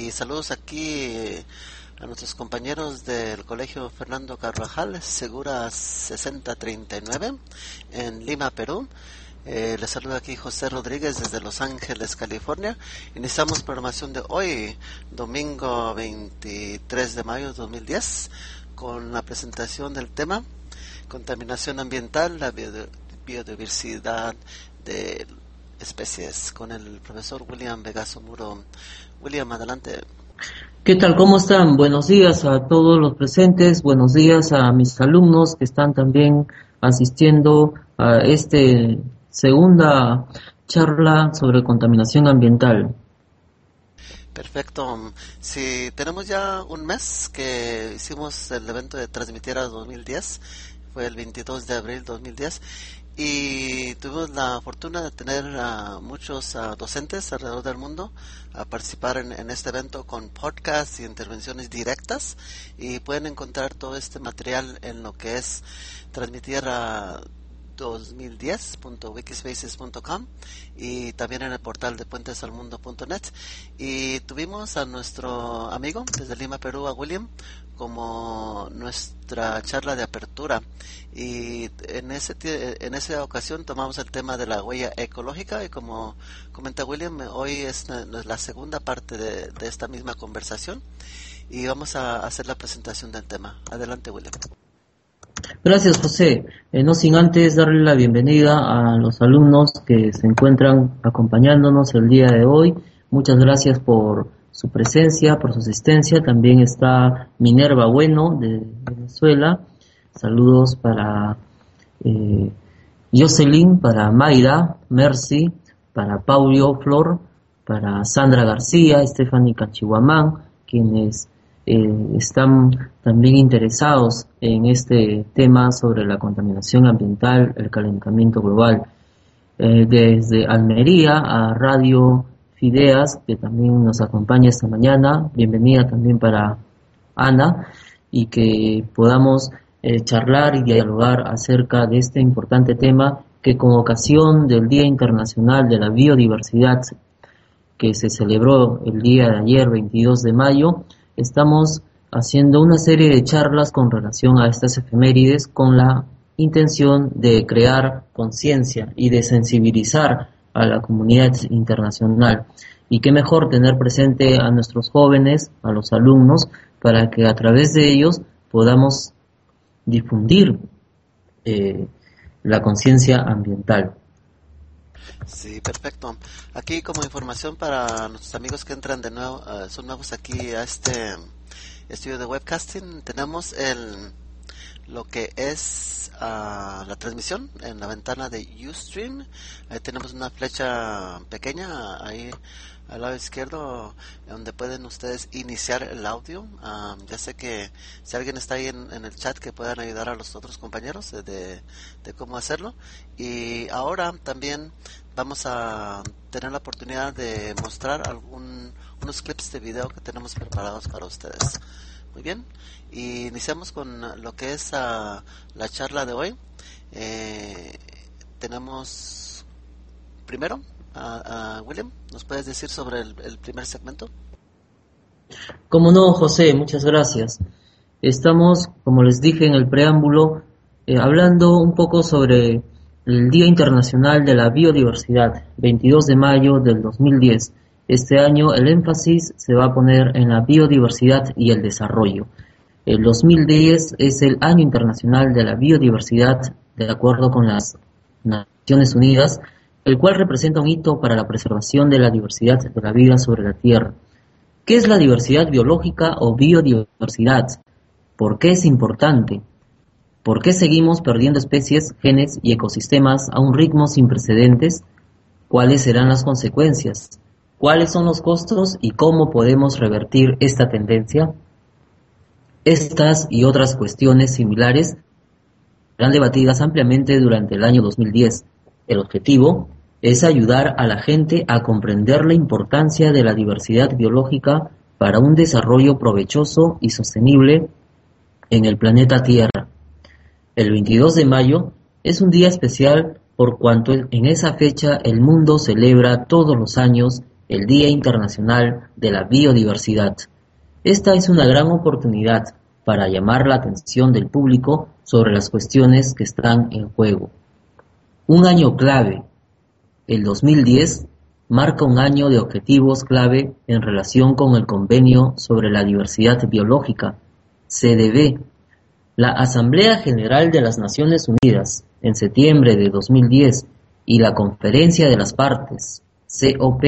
y saludos aquí a nuestros compañeros del Colegio Fernando Carvajal, Segura 6039, en Lima, Perú. Les saluda aquí José Rodríguez desde Los Ángeles, California. Iniciamos programación de hoy, domingo 23 de mayo de 2010, con la presentación del tema contaminación ambiental, la biodiversidad de especies, con el profesor William Vegaso Muro. William, adelante. ¿Qué tal? ¿Cómo están? Buenos días a todos los presentes, buenos días a mis alumnos que están también asistiendo a esta segunda charla sobre contaminación ambiental. Perfecto. Sí, tenemos ya un mes que hicimos el evento de Transmitiera 2010, fue el 22 de abril 2010, y tuvimos la fortuna de tener a muchos docentes alrededor del mundo a participar en este evento con podcasts y intervenciones directas, y pueden encontrar todo este material en lo que es Transmitiera 2010.wikispaces.com y también en el portal de puentesalmundo.net. Y tuvimos a nuestro amigo desde Lima, Perú, a William, como nuestra charla de apertura, y en esa ocasión tomamos el tema de la huella ecológica, y como comenta William, hoy es la segunda parte de esta misma conversación, y vamos a hacer la presentación del tema. Adelante, William. Gracias, José. No sin antes darle la bienvenida a los alumnos que se encuentran acompañándonos el día de hoy. Muchas gracias por su presencia, por su asistencia. También está Minerva Bueno de Venezuela. Saludos para Jocelyn, para Mayra, Mercy, para Paulio Flor, para Sandra García, Stephanie Cachihuamán, quienes están también interesados en este tema sobre la contaminación ambiental, el calentamiento global. Desde Almería a Radio Fideas, que también nos acompaña esta mañana, bienvenida también para Ana, y que podamos charlar y dialogar acerca de este importante tema que, con ocasión del Día Internacional de la Biodiversidad, que se celebró el día de ayer, 22 de mayo, estamos haciendo una serie de charlas con relación a estas efemérides con la intención de crear conciencia y de sensibilizar a la comunidad internacional. Y qué mejor tener presente a nuestros jóvenes, a los alumnos, para que a través de ellos podamos difundir la conciencia ambiental. Sí, perfecto. Aquí, como información para nuestros amigos que entran de nuevo, son nuevos aquí a este estudio de webcasting, tenemos lo que es la transmisión en la ventana de Ustream. Ahí tenemos una flecha pequeña ahí al lado izquierdo, donde pueden ustedes iniciar el audio. Ya sé que si alguien está ahí en el chat, que puedan ayudar a los otros compañeros de cómo hacerlo. Y ahora también vamos a tener la oportunidad de mostrar unos clips de video que tenemos preparados para ustedes. Muy bien, y iniciamos con lo que es la charla de hoy. Tenemos primero William, ¿nos puedes decir sobre el primer segmento? Como no, José, muchas gracias. Estamos, como les dije en el preámbulo, hablando un poco sobre el Día Internacional de la Biodiversidad, 22 de mayo del 2010. Este año el énfasis se va a poner en la biodiversidad y el desarrollo. El 2010 es el Año Internacional de la Biodiversidad, de acuerdo con las Naciones Unidas, el cual representa un hito para la preservación de la diversidad de la vida sobre la Tierra. ¿Qué es la diversidad biológica o biodiversidad? ¿Por qué es importante? ¿Por qué seguimos perdiendo especies, genes y ecosistemas a un ritmo sin precedentes? ¿Cuáles serán las consecuencias? ¿Cuáles son los costos y cómo podemos revertir esta tendencia? Estas y otras cuestiones similares serán debatidas ampliamente durante el año 2010. El objetivo es ayudar a la gente a comprender la importancia de la diversidad biológica para un desarrollo provechoso y sostenible en el planeta Tierra. El 22 de mayo es un día especial por cuanto en esa fecha el mundo celebra todos los años el Día Internacional de la Biodiversidad. Esta es una gran oportunidad para llamar la atención del público sobre las cuestiones que están en juego. Un año clave, el 2010, marca un año de objetivos clave en relación con el Convenio sobre la Diversidad Biológica, CDB. La Asamblea General de las Naciones Unidas, en septiembre de 2010, y la Conferencia de las Partes, COP,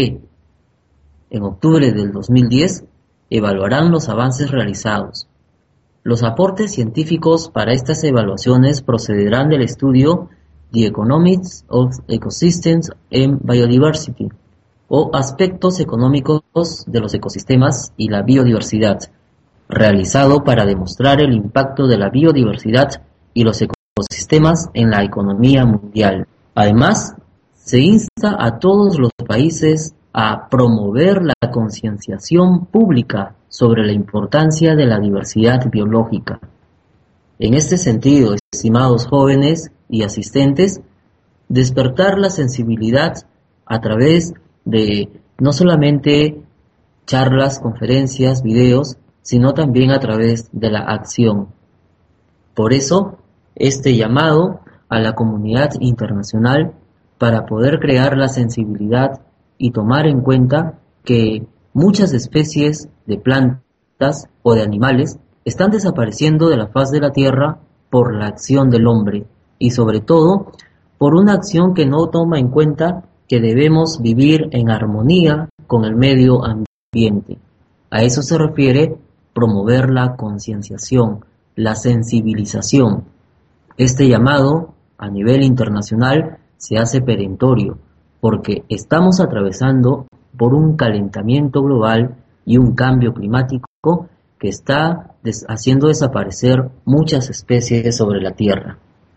en octubre del 2010, evaluarán los avances realizados. Los aportes científicos para estas evaluaciones procederán del estudio The Economics of Ecosystems and Biodiversity, o aspectos económicos de los ecosistemas y la biodiversidad, realizado para demostrar el impacto de la biodiversidad y los ecosistemas en la economía mundial. Además, se insta a todos los países a promover la concienciación pública sobre la importancia de la diversidad biológica. En este sentido, estimados jóvenes y asistentes, despertar la sensibilidad a través de no solamente charlas, conferencias, videos, sino también a través de la acción. Por eso, este llamado a la comunidad internacional para poder crear la sensibilidad y tomar en cuenta que muchas especies de plantas o de animales están desapareciendo de la faz de la Tierra por la acción del hombre y sobre todo por una acción que no toma en cuenta que debemos vivir en armonía con el medio ambiente. A eso se refiere promover la concienciación, la sensibilización. Este llamado a nivel internacional se hace perentorio porque estamos atravesando por un calentamiento global y un cambio climático que está haciendo desaparecer muchas especies sobre la Tierra,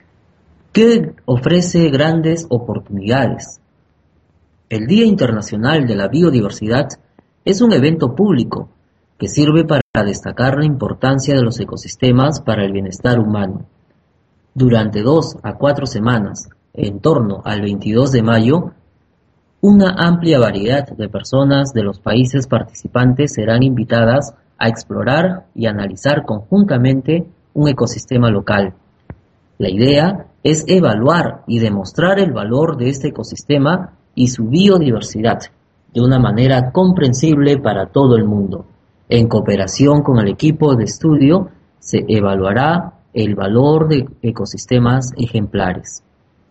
que ofrece grandes oportunidades. El Día Internacional de la Biodiversidad es un evento público que sirve para destacar la importancia de los ecosistemas para el bienestar humano. Durante 2 a 4 semanas, en torno al 22 de mayo, una amplia variedad de personas de los países participantes serán invitadas a explorar y analizar conjuntamente un ecosistema local. La idea es evaluar y demostrar el valor de este ecosistema y su biodiversidad de una manera comprensible para todo el mundo. En cooperación con el equipo de estudio se evaluará el valor de ecosistemas ejemplares.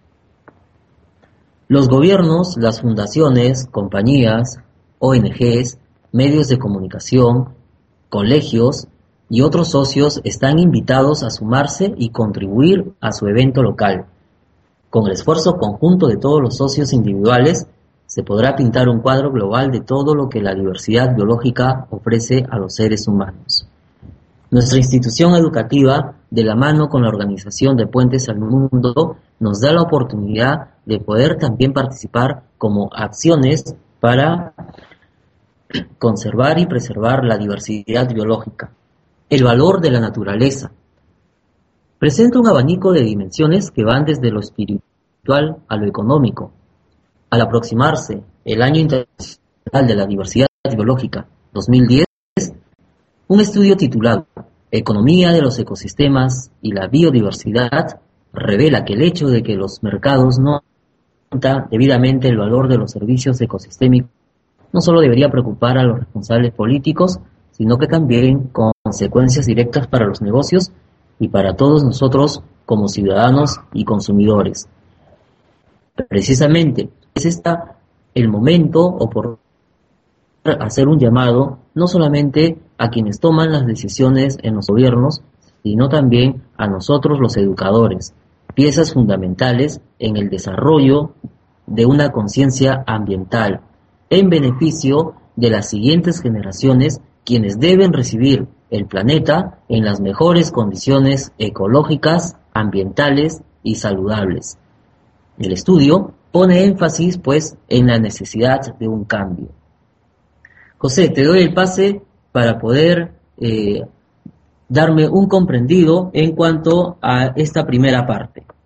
Los gobiernos, las fundaciones, compañías, ONGs, medios de comunicación, colegios y otros socios están invitados a sumarse y contribuir a su evento local. Con el esfuerzo conjunto de todos los socios individuales, se podrá pintar un cuadro global de todo lo que la diversidad biológica ofrece a los seres humanos. Nuestra institución educativa, de la mano con la organización de Puentes al Mundo, nos da la oportunidad de poder también participar como acciones para conservar y preservar la diversidad biológica. El valor de la naturaleza presenta un abanico de dimensiones que van desde lo espiritual a lo económico. Al aproximarse el Año Internacional de la Diversidad Biológica 2010, un estudio titulado Economía de los ecosistemas y la biodiversidad revela que el hecho de que los mercados no cuentan debidamente el valor de los servicios ecosistémicos no solo debería preocupar a los responsables políticos, sino que también con consecuencias directas para los negocios y para todos nosotros como ciudadanos y consumidores. Precisamente es el momento oportuno para hacer un llamado no solamente a quienes toman las decisiones en los gobiernos, sino también a nosotros los educadores, piezas fundamentales en el desarrollo de una conciencia ambiental, en beneficio de las siguientes generaciones, quienes deben recibir el planeta en las mejores condiciones ecológicas, ambientales y saludables. El estudio pone énfasis, pues, en la necesidad de un cambio. José, te doy el pase para poder darme un comprendido en cuanto a esta primera parte.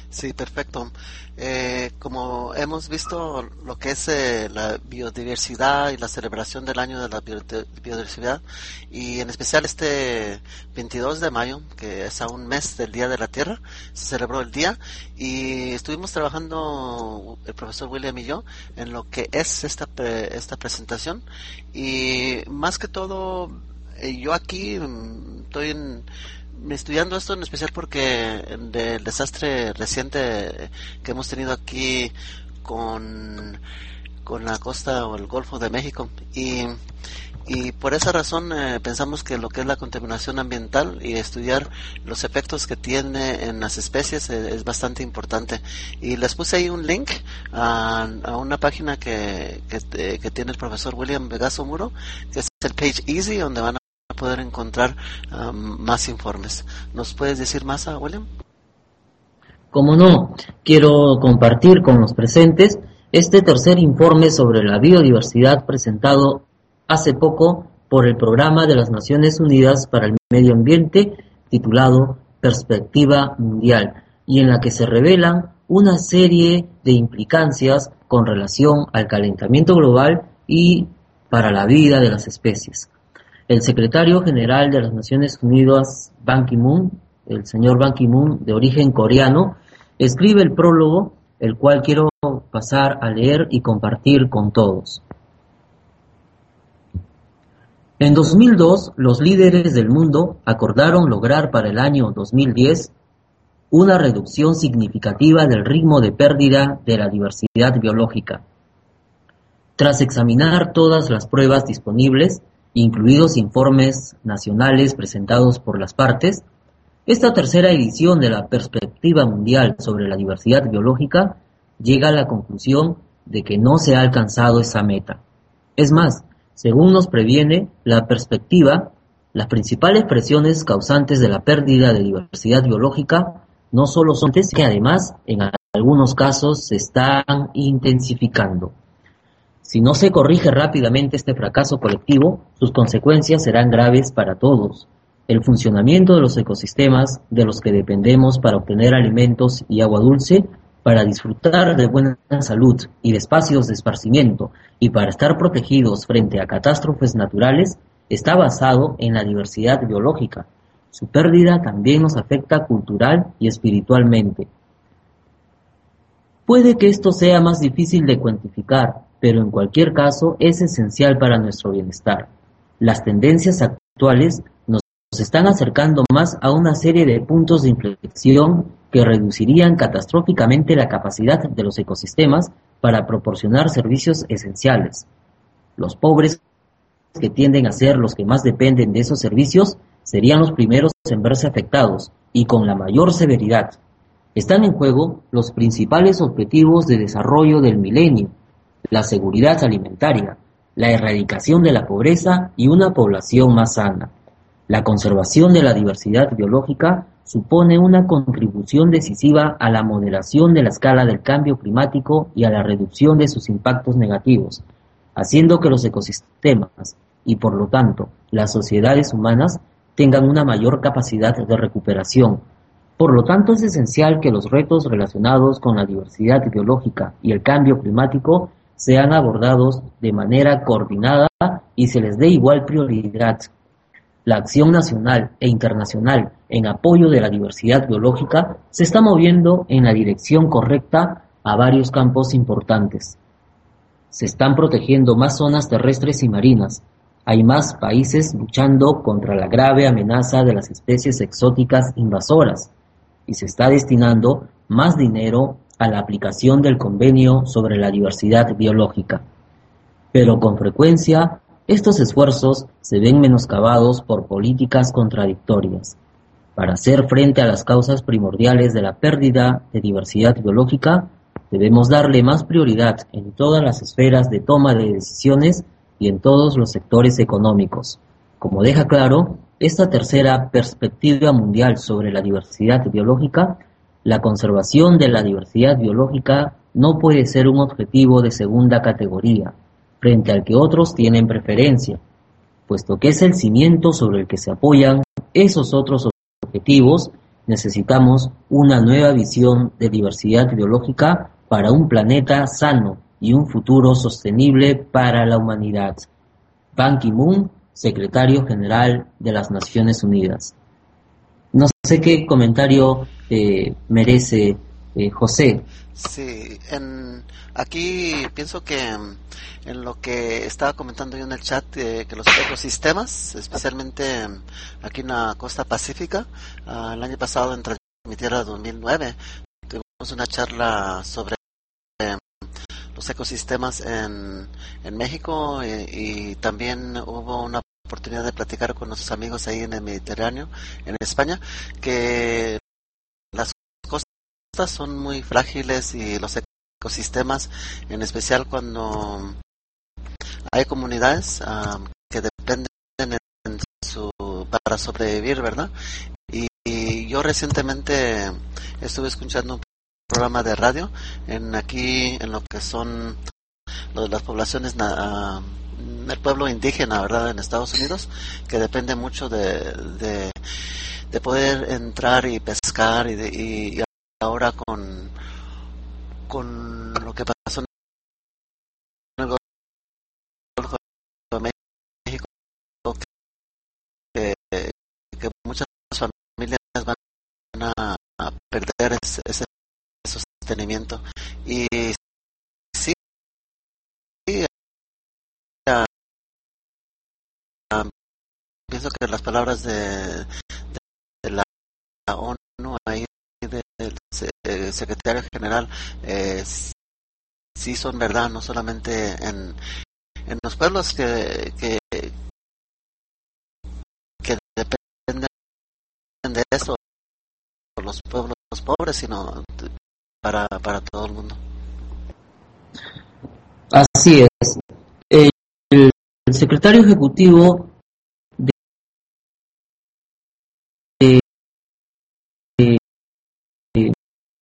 Sí, perfecto. Como hemos visto lo que es la biodiversidad y la celebración del año de la biodiversidad, y en especial este 22 de mayo, que es a un mes del Día de la Tierra, se celebró el día y estuvimos trabajando el profesor William y yo en lo que es esta presentación, y más que todo yo aquí estoy estudiando esto en especial porque del desastre reciente que hemos tenido aquí con, con la costa o el Golfo de México, y por esa razón pensamos que lo que es la contaminación ambiental y estudiar los efectos que tiene en las especies es bastante importante. Y les puse ahí un link a una página que tiene el profesor William Vegaso Muro, que es el Page Easy, donde van a poder encontrar más informes. ¿Nos puedes decir más, William? Como no, quiero compartir con los presentes este tercer informe sobre la biodiversidad presentado hace poco por el Programa de las Naciones Unidas para el Medio Ambiente, titulado Perspectiva Mundial, y en la que se revelan una serie de implicancias con relación al calentamiento global y para la vida de las especies. El secretario general de las Naciones Unidas, Ban Ki-moon, el señor Ban Ki-moon, de origen coreano, escribe el prólogo, el cual quiero pasar a leer y compartir con todos. En 2002, los líderes del mundo acordaron lograr para el año 2010 una reducción significativa del ritmo de pérdida de la diversidad biológica. Tras examinar todas las pruebas disponibles, incluidos informes nacionales presentados por las partes, esta tercera edición de la Perspectiva Mundial sobre la Diversidad Biológica llega a la conclusión de que no se ha alcanzado esa meta. Es más, según nos previene la perspectiva, las principales presiones causantes de la pérdida de diversidad biológica no solo son que además en algunos casos se están intensificando. Si no se corrige rápidamente este fracaso colectivo, sus consecuencias serán graves para todos. El funcionamiento de los ecosistemas de los que dependemos para obtener alimentos y agua dulce, para disfrutar de buena salud y de espacios de esparcimiento y para estar protegidos frente a catástrofes naturales, está basado en la diversidad biológica. Su pérdida también nos afecta cultural y espiritualmente. Puede que esto sea más difícil de cuantificar, pero en cualquier caso es esencial para nuestro bienestar. Las tendencias actuales nos están acercando más a una serie de puntos de inflexión que reducirían catastróficamente la capacidad de los ecosistemas para proporcionar servicios esenciales. Los pobres, que tienden a ser los que más dependen de esos servicios, serían los primeros en verse afectados, y con la mayor severidad. Están en juego los principales objetivos de desarrollo del milenio: la seguridad alimentaria, la erradicación de la pobreza y una población más sana. La conservación de la diversidad biológica supone una contribución decisiva a la moderación de la escala del cambio climático y a la reducción de sus impactos negativos, haciendo que los ecosistemas y, por lo tanto, las sociedades humanas tengan una mayor capacidad de recuperación. Por lo tanto, es esencial que los retos relacionados con la diversidad biológica y el cambio climático sean abordados de manera coordinada y se les dé igual prioridad. La acción nacional e internacional en apoyo de la diversidad biológica se está moviendo en la dirección correcta a varios campos importantes. Se están protegiendo más zonas terrestres y marinas. Hay más países luchando contra la grave amenaza de las especies exóticas invasoras y se está destinando más dinero a la aplicación del Convenio sobre la Diversidad Biológica. Pero con frecuencia, estos esfuerzos se ven menoscabados por políticas contradictorias. Para hacer frente a las causas primordiales de la pérdida de diversidad biológica, debemos darle más prioridad en todas las esferas de toma de decisiones y en todos los sectores económicos. Como deja claro esta tercera perspectiva mundial sobre la diversidad biológica, la conservación de la diversidad biológica no puede ser un objetivo de segunda categoría, frente al que otros tienen preferencia, puesto que es el cimiento sobre el que se apoyan esos otros objetivos Necesitamos una nueva visión de diversidad biológica para un planeta sano y un futuro sostenible para la humanidad. Ban Ki-moon, Secretario General de las Naciones Unidas. No sé qué comentario merece José. Sí, aquí pienso que en lo que estaba comentando yo en el chat, que los ecosistemas, especialmente aquí en la costa pacífica, el año pasado en mi tierra 2009, tuvimos una charla sobre los ecosistemas en México y también hubo una oportunidad de platicar con nuestros amigos ahí en el Mediterráneo, en España, que las costas son muy frágiles y los ecosistemas, en especial cuando hay comunidades que dependen para sobrevivir, ¿verdad? Y yo recientemente estuve escuchando un programa de radio aquí en lo que son las poblaciones el pueblo indígena, ¿verdad? En Estados Unidos, que depende mucho de poder entrar y pescar y ahora con lo que pasó en el Golfo de México, que muchas familias van a perder ese sostenimiento. Y sí, pienso que las palabras de la ONU ahí del secretario general sí son verdad, no solamente en los pueblos que dependen de eso, los pueblos pobres, sino para todo el mundo. Así es. El secretario ejecutivo de, de,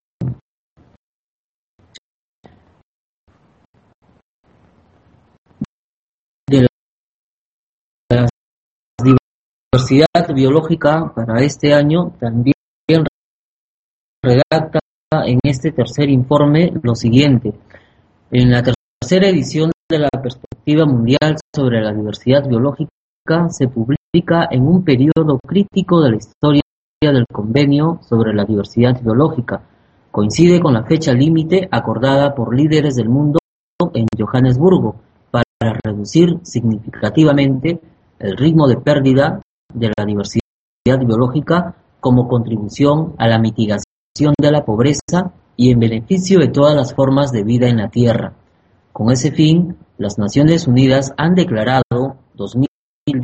de la diversidad biológica para este año también redacta en este tercer informe lo siguiente. En la tercera edición de la Perspectiva Mundial sobre la Diversidad Biológica se publica en un periodo crítico de la historia del Convenio sobre la Diversidad Biológica. Coincide con la fecha límite acordada por líderes del mundo en Johannesburgo para reducir significativamente el ritmo de pérdida de la diversidad biológica como contribución a la mitigación de la pobreza y en beneficio de todas las formas de vida en la Tierra. Con ese fin, las Naciones Unidas han declarado 2010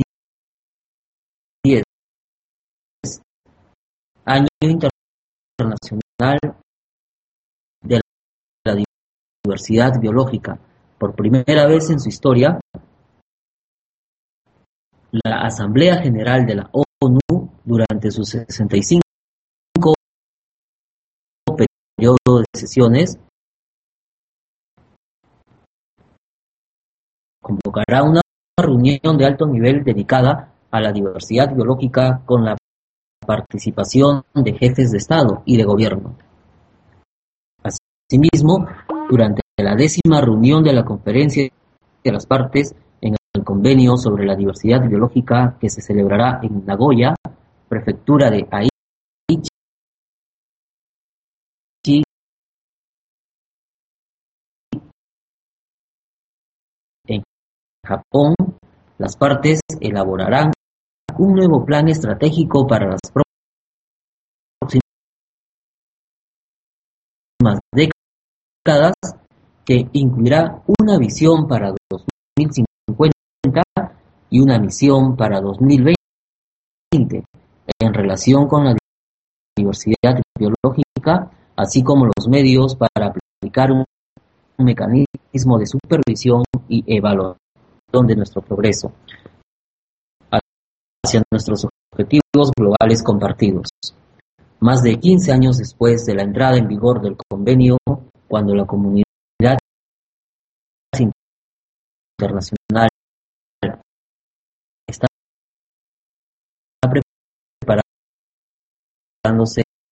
Año Internacional de la Diversidad Biológica. Por primera vez en su historia, la Asamblea General de la ONU, durante sus 65 periodo de sesiones, convocará una reunión de alto nivel dedicada a la diversidad biológica con la participación de jefes de Estado y de Gobierno. Asimismo, durante la 10ª reunión de la Conferencia de las Partes en el Convenio sobre la Diversidad Biológica, que se celebrará en Nagoya, prefectura de Aichi, en Japón, las partes elaborarán un nuevo plan estratégico para las próximas décadas que incluirá una visión para 2050 y una misión para 2020 en relación con la diversidad biológica, así como los medios para aplicar un mecanismo de supervisión y evaluación de nuestro progreso hacia nuestros objetivos globales compartidos. Más de 15 años después de la entrada en vigor del convenio, cuando la comunidad internacional está preparándose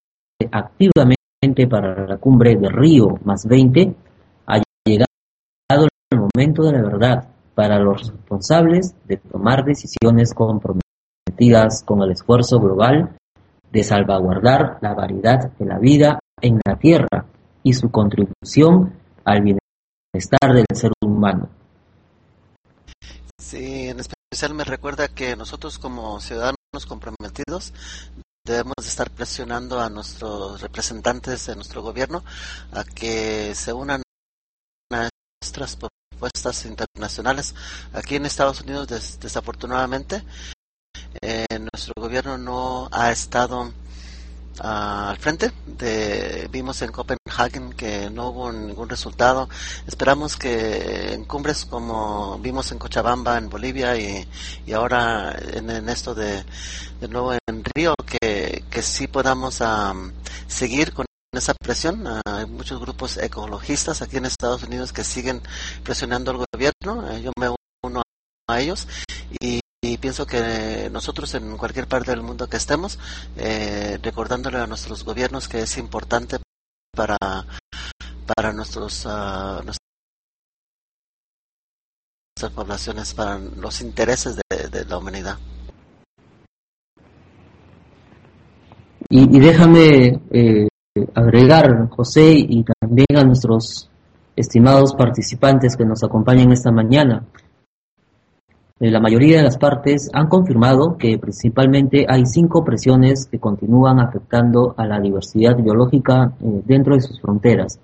activamente para la cumbre de Río +20, ha llegado el momento de la verdad para los responsables de tomar decisiones comprometidas con el esfuerzo global de salvaguardar la variedad de la vida en la Tierra y su contribución al bienestar del ser humano. Sí, en especial me recuerda que nosotros como ciudadanos comprometidos debemos de estar presionando a nuestros representantes de nuestro gobierno a que se unan a nuestras propuestas internacionales. Aquí en Estados Unidos, desafortunadamente, nuestro gobierno no ha estado al frente. Vimos en Copenhagen que no hubo ningún resultado. Esperamos que en cumbres como vimos en Cochabamba, en Bolivia y ahora en esto de nuevo en Río, que sí podamos seguir con esa presión. Hay muchos grupos ecologistas aquí en Estados Unidos que siguen presionando al gobierno. Yo me uno a ellos y pienso que nosotros en cualquier parte del mundo que estemos, recordándole a nuestros gobiernos que es importante para nuestras poblaciones, para los intereses de la humanidad. Y déjame agregar, José, y también a nuestros estimados participantes que nos acompañan esta mañana. La mayoría de las partes han confirmado que principalmente hay 5 presiones que continúan afectando a la diversidad biológica dentro de sus fronteras.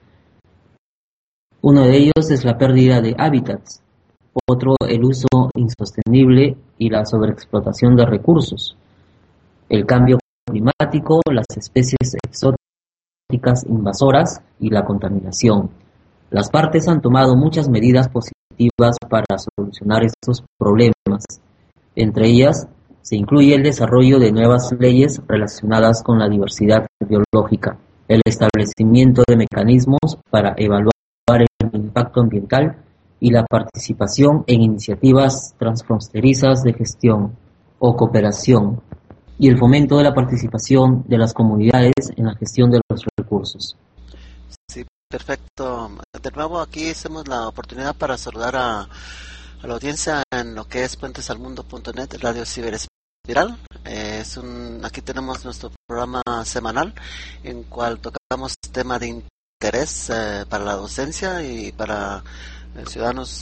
Uno de ellos es la pérdida de hábitats, otro el uso insostenible y la sobreexplotación de recursos, el cambio climático, las especies exóticas invasoras y la contaminación. Las partes han tomado muchas medidas positivas para solucionar estos problemas. Entre ellas se incluye el desarrollo de nuevas leyes relacionadas con la diversidad biológica, el establecimiento de mecanismos para evaluar el impacto ambiental y la participación en iniciativas transfronterizas de gestión o cooperación, y el fomento de la participación de las comunidades en la gestión de los recursos. Sí, perfecto. De nuevo aquí hacemos la oportunidad para saludar a la audiencia en lo que es puentesalmundo.net, Radio Ciberespiral. Aquí tenemos nuestro programa semanal en cual tocamos temas de interés para la docencia y para ciudadanos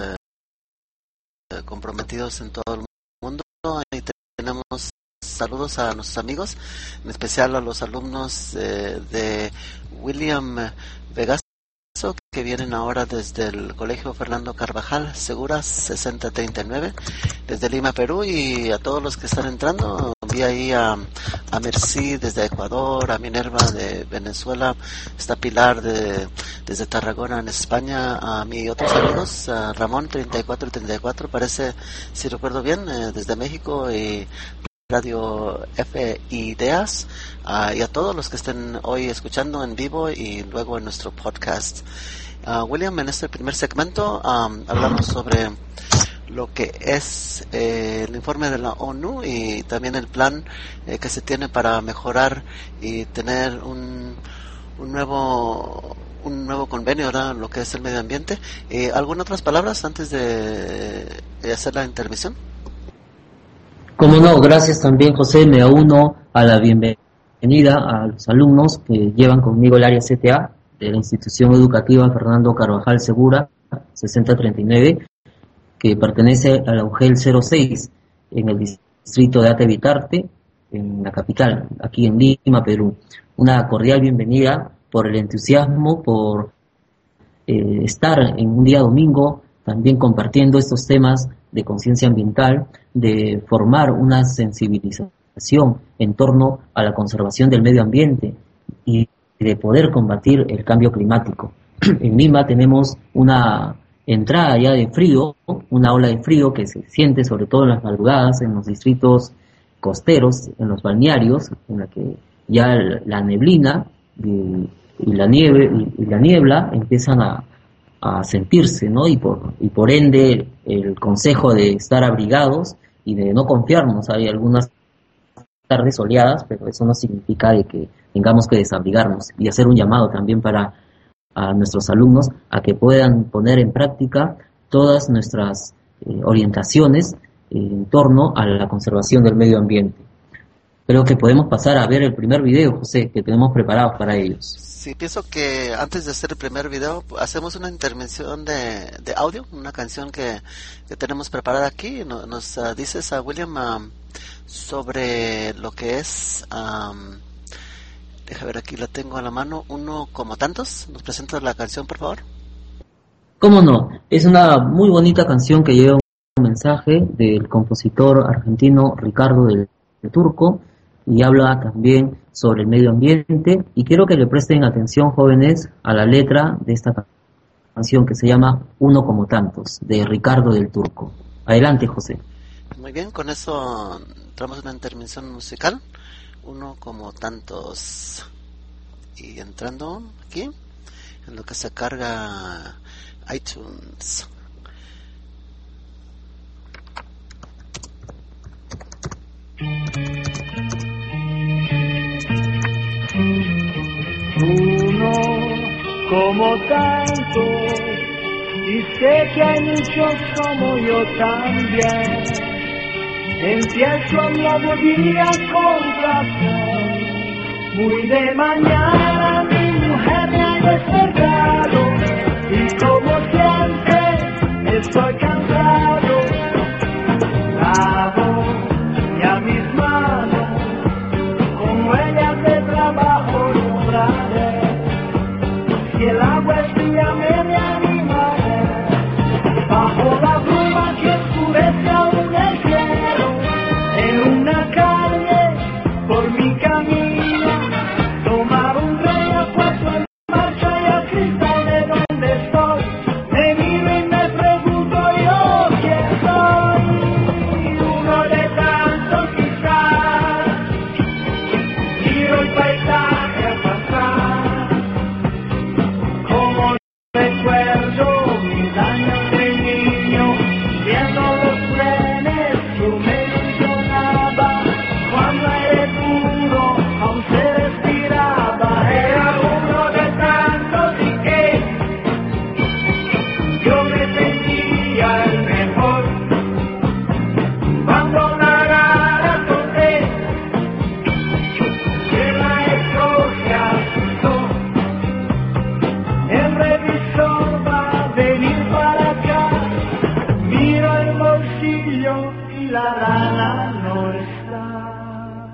comprometidos en todo el mundo. Ahí tenemos saludos a nuestros amigos, en especial a los alumnos de William Vegaso, que vienen ahora desde el Colegio Fernando Carvajal, Seguras 6039, desde Lima, Perú, y a todos los que están entrando. Vi ahí a Merci desde Ecuador, a Minerva de Venezuela, está Pilar desde Tarragona en España, a mis otros amigos, a Ramón 3434, parece, si recuerdo bien, desde México, y Radio F Ideas, y a todos los que estén hoy escuchando en vivo y luego en nuestro podcast. William, en este primer segmento hablamos sobre lo que es el informe de la ONU y también el plan que se tiene para mejorar y tener un nuevo convenio, ¿verdad? Lo que es el medio ambiente. ¿Algunas otras palabras antes de hacer la intervención? Como no, gracias también, José. Me uno a la bienvenida a los alumnos que llevan conmigo el área CTA de la institución educativa Fernando Carvajal Segura 6039, que pertenece a la UGEL 06 en el distrito de Ate-Bitarte, en la capital, aquí en Lima, Perú. Una cordial bienvenida por el entusiasmo, por estar en un día domingo también compartiendo estos temas de conciencia ambiental, de formar una sensibilización en torno a la conservación del medio ambiente y de poder combatir el cambio climático. En Lima tenemos una entrada ya de frío, una ola de frío que se siente sobre todo en las madrugadas, en los distritos costeros, en los balnearios, en la que ya la neblina y la niebla empiezan a sentirse, ¿no? Y por ende el consejo de estar abrigados y de no confiarnos. Hay algunas tardes soleadas, pero eso no significa de que tengamos que desabrigarnos, y hacer un llamado también para a nuestros alumnos a que puedan poner en práctica todas nuestras orientaciones en torno a la conservación del medio ambiente. Creo que podemos pasar a ver el primer video, José, que tenemos preparado para ellos. Sí, pienso que antes de hacer el primer video, hacemos una intervención de audio, una canción que tenemos preparada aquí. Nos dices a William sobre lo que es, deja ver, aquí la tengo a la mano, Uno como tantos. ¿Nos presentas la canción, por favor? ¿Cómo no? Es una muy bonita canción que lleva un mensaje del compositor argentino Ricardo del Turco, y habla también sobre el medio ambiente, y quiero que le presten atención, jóvenes, a la letra de esta canción que se llama Uno como tantos, de Ricardo del Turco. Adelante, José. Muy bien, con eso entramos en una intervención musical, Uno como tantos, y entrando aquí en lo que se carga iTunes. Uno como tantos, y sé que hay muchos como yo también. Empiezo un nuevo día con razón, muy de mañana mi mujer me ha despertado, y como siempre estoy cansado. Lavo ya mis manos con huellas de trabajo y obraré. Si el agua es fría me animaré, bajo la bruma que oscurece aún el cielo, en una calle por mi camino, tomar un tren puesto en marcha, y al cristal de donde estoy me miro y me pregunto yo quién soy. Uno de tantos quizás, miro el paisaje a pasar, como recuerdo mis años de niño, viendo los trenes yo me ilusionaba, cuando aire puro aún se respiraba. Era uno de tantos y que yo me sentía el mejor, cuando una rara torre que la Escocia asustó. El revisor va a venir para acá, miro el bolsillo y la lana no está.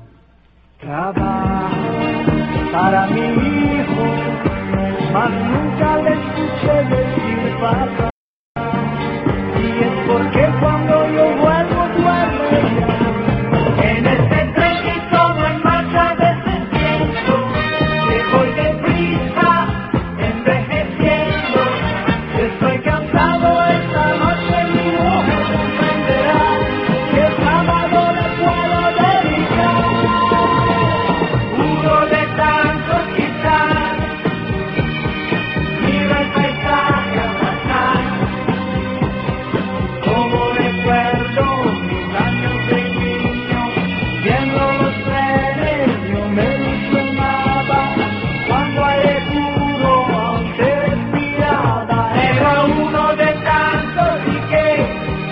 Trabajo para mi hijo, mas nunca le escuché decir papá. Y es porque cuando yo vuelvo duerme ya, en este tren y todo en marcha descendiendo, que voy deprisa envejeciendo. Estoy cansado esta noche, mi mujer comprenderá que el sábado le puedo dedicar. Uno de tantos quizás, mira el paisaje a pasar, como recuerdo mis años de niño, viendo los trenes yo me ilusionaba, cuando aire puro aún se respiraba. Era uno de tantos y que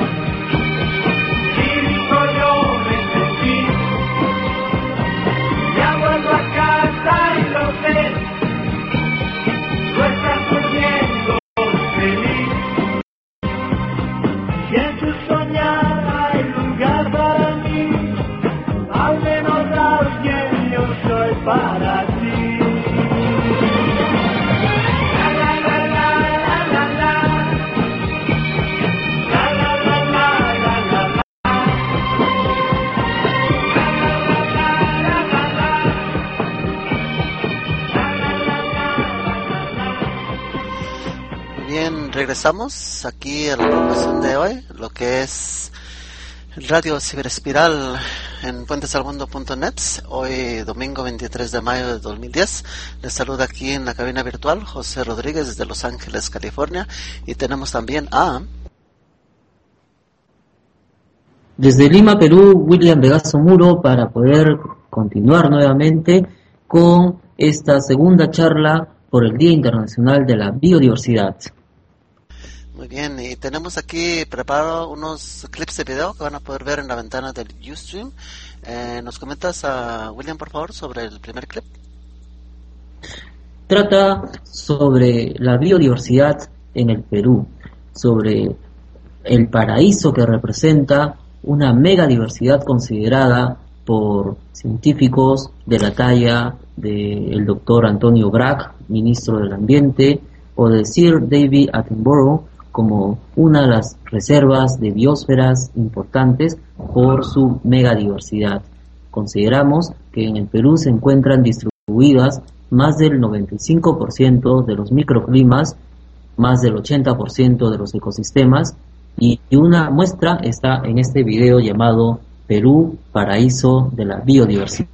cínico yo me sentí, ya vuelvo a casa y lo sé, tú estás durmiendo feliz. Si en tu soñar hay lugar para mí, al menos alguien yo soy para ti. La la la la la la la, la la la la la la la, Muy bien, regresamos aquí a la programación de hoy, lo que es Radio Ciberespiral en puentesalmundo.net. Hoy domingo 23 de mayo de 2010. Les saluda aquí en la cabina virtual José Rodríguez desde Los Ángeles, California, y tenemos también a Desde Lima, Perú, William Vegaso Muro, para poder continuar nuevamente con esta segunda charla por el Día Internacional de la Biodiversidad. Muy bien, y tenemos aquí preparado unos clips de video que van a poder ver en la ventana del Ustream. ¿Nos comentas, William, por favor, sobre el primer clip? Trata sobre la biodiversidad en el Perú, sobre el paraíso que representa una megadiversidad considerada por científicos de la talla del doctor Antonio Bragg, ministro del Ambiente, o de Sir David Attenborough, como una de las reservas de biosferas importantes por su megadiversidad. Consideramos que en el Perú se encuentran distribuidas más del 95% de los microclimas, más del 80% de los ecosistemas, y una muestra está en este video llamado Perú, Paraíso de la Biodiversidad.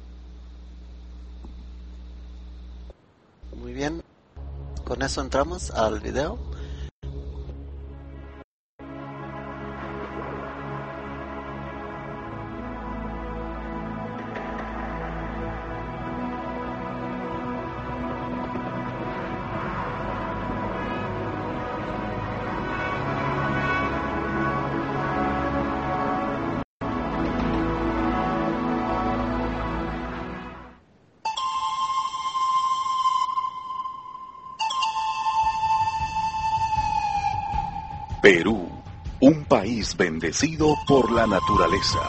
Muy bien, con eso entramos al video. Perú, un país bendecido por la naturaleza.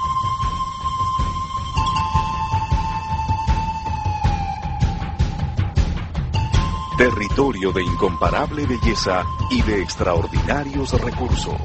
Territorio de incomparable belleza y de extraordinarios recursos.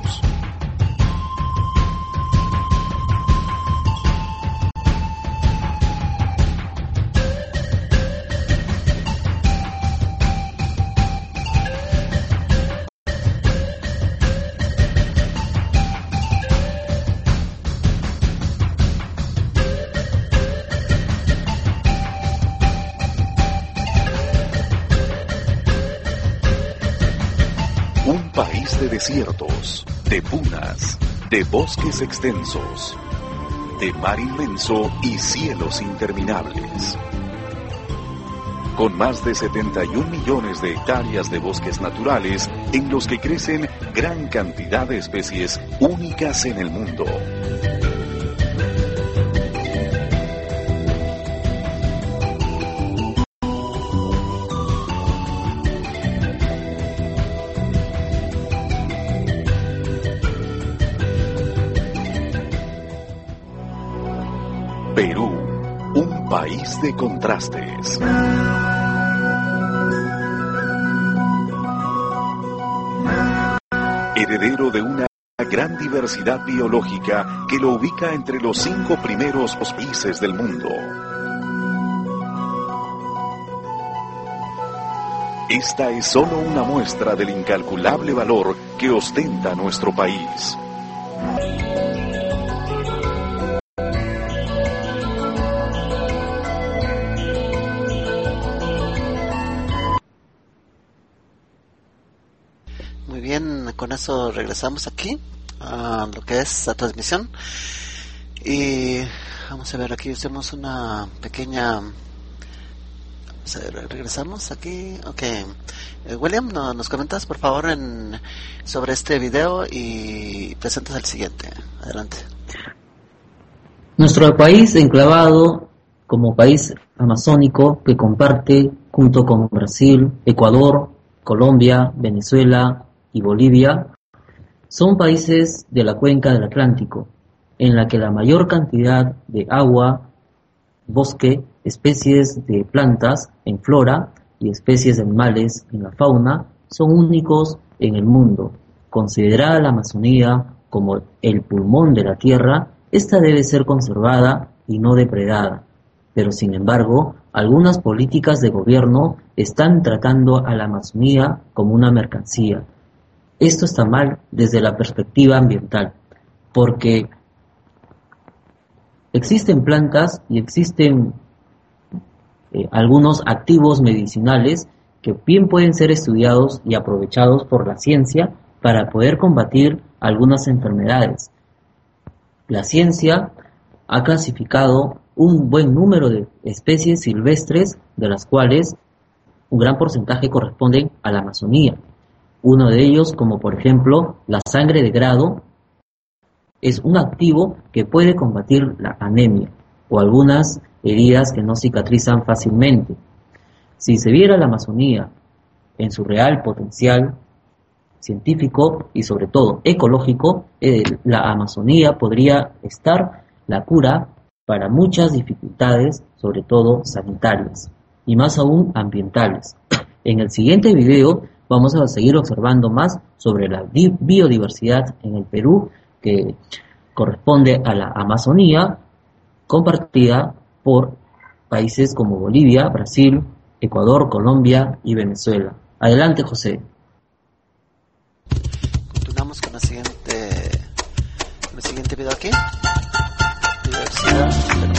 País de desiertos, de punas, de bosques extensos, de mar inmenso y cielos interminables. Con más de 71 millones de hectáreas de bosques naturales en los que crecen gran cantidad de especies únicas en el mundo. Perú, un país de contrastes. Heredero de una gran diversidad biológica que lo ubica entre los 5 primeros países del mundo. Esta es solo una muestra del incalculable valor que ostenta nuestro país. Muy bien, con eso regresamos aquí a lo que es la transmisión. Y vamos a ver, aquí hacemos una pequeña... Vamos a ver, regresamos aquí. Ok. William, ¿nos comentas por favor sobre este video y presentas el siguiente? Adelante. Nuestro país enclavado como país amazónico que comparte junto con Brasil, Ecuador, Colombia, Venezuela y Bolivia, son países de la cuenca del Atlántico, en la que la mayor cantidad de agua, bosque, especies de plantas en flora y especies de animales en la fauna son únicos en el mundo. Considerada la Amazonía como el pulmón de la tierra, esta debe ser conservada y no depredada. Pero sin embargo, algunas políticas de gobierno están tratando a la Amazonía como una mercancía. Esto está mal desde la perspectiva ambiental, porque existen plantas y existen algunos activos medicinales que bien pueden ser estudiados y aprovechados por la ciencia para poder combatir algunas enfermedades. La ciencia ha clasificado un buen número de especies silvestres, de las cuales un gran porcentaje corresponden a la Amazonía. Uno de ellos, como por ejemplo la sangre de grado, es un activo que puede combatir la anemia o algunas heridas que no cicatrizan fácilmente. Si se viera la Amazonía en su real potencial científico y sobre todo ecológico, la Amazonía podría estar la cura para muchas dificultades, sobre todo sanitarias y más aún ambientales. En el siguiente video vamos a seguir observando más sobre la biodiversidad en el Perú, que corresponde a la Amazonía, compartida por países como Bolivia, Brasil, Ecuador, Colombia y Venezuela. Adelante, José. Continuamos con el siguiente video aquí. Diversidad.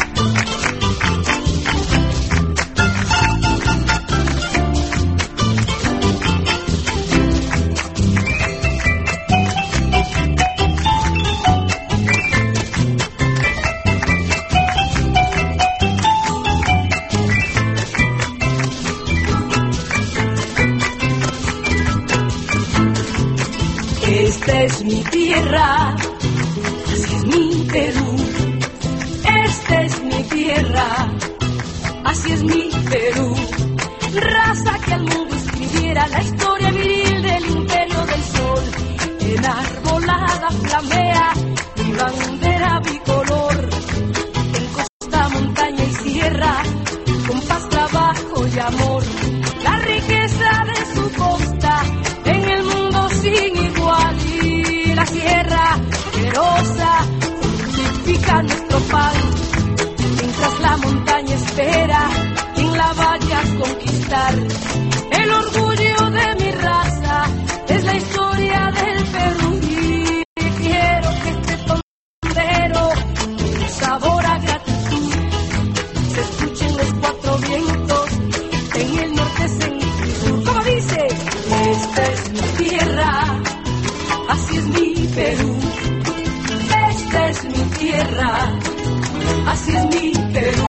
Esta es mi tierra, así es mi Perú. Esta es mi tierra, así es mi Perú. Raza que al mundo escribiera la historia viril del imperio del sol. Enarbolada flamea mi bandera bicolor. En costa, montaña y sierra, con paz, trabajo y amor. La riqueza de su costa en el mundo sin igual, y la sierra generosa fructifica nuestro pan, mientras la montaña espera quien la vaya a conquistar. El orgullo de mi raza es la historia del Perú, y quiero que este tondero, un sabor a gratitud, se escuchen los cuatro vientos, en el norte, centro y sur. Como dice, esta es mi tierra, así es mi Perú. Esta es mi tierra, así es mi Perú.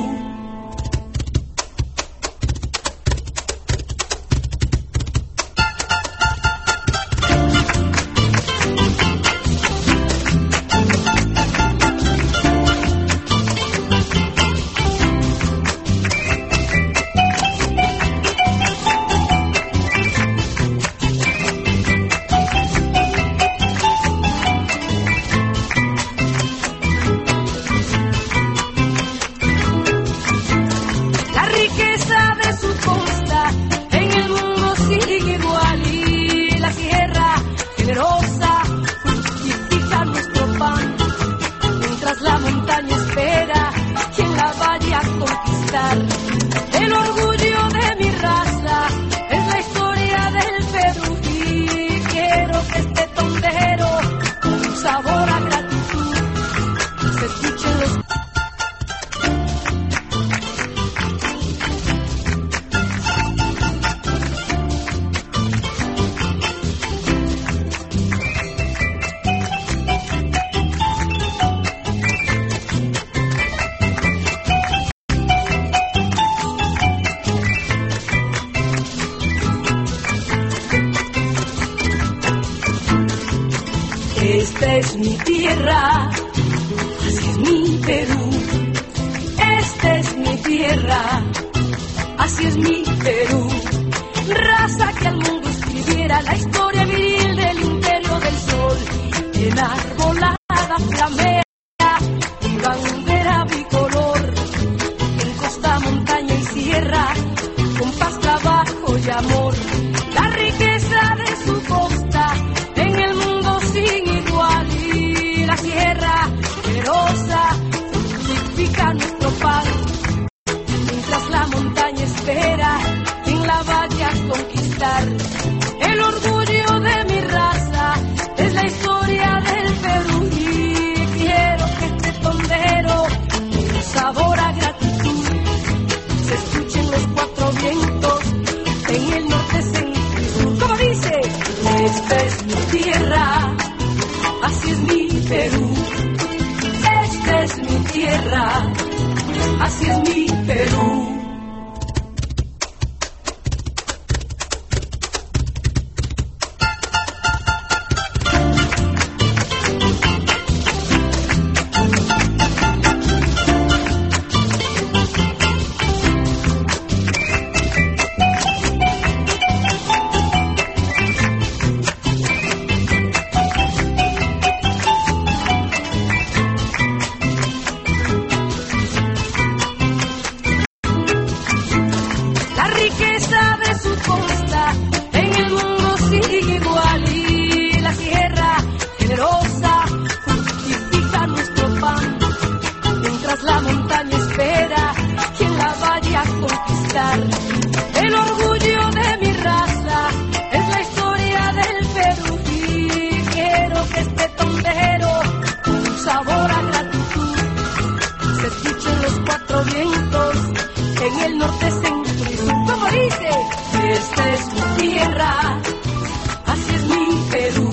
El orgullo de mi raza es la historia del Perú, y quiero que este tondero, con un sabor a gratitud, se escuchen los... Esta es mi tierra, así es mi Perú. Esta es mi tierra, así es mi Perú. Raza que al mundo escribiera la historia viril del imperio del sol. Enarbolada flamea mi bandera bicolor. En costa, montaña y sierra, con paz, trabajo y amor. La riqueza de su costa en el mundo sin igual, y la sierra generosa fructifica nuestro pan, mientras la montaña espera quien la vaya a conquistar. El orgullo de mi raza es la historia del Perú, tierra, así es mi Perú. El orgullo de mi raza es la historia del Perú y quiero que este tondero con un sabor a gratitud se escuche en los cuatro vientos, en el norte, centro y sur. Como dice, esta es mi tierra, así es mi Perú.